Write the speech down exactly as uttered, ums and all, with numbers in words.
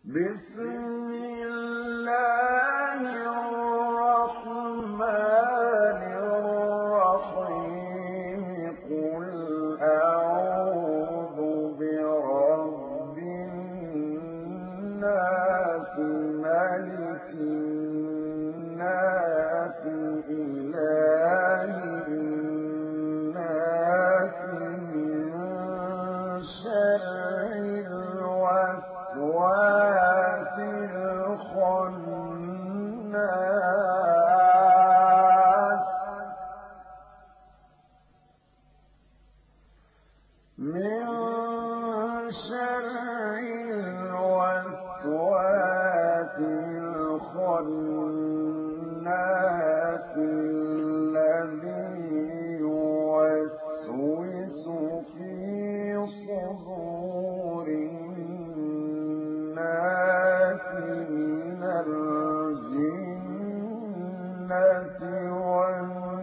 بسم الله الرحمن الرحيم قل أعوذ برب الناس ملك الناس إله الناس من شر الوسواس الخناس من شر الوسواس الخناس الذي يوسوس في صدور الناس من الجنة والناس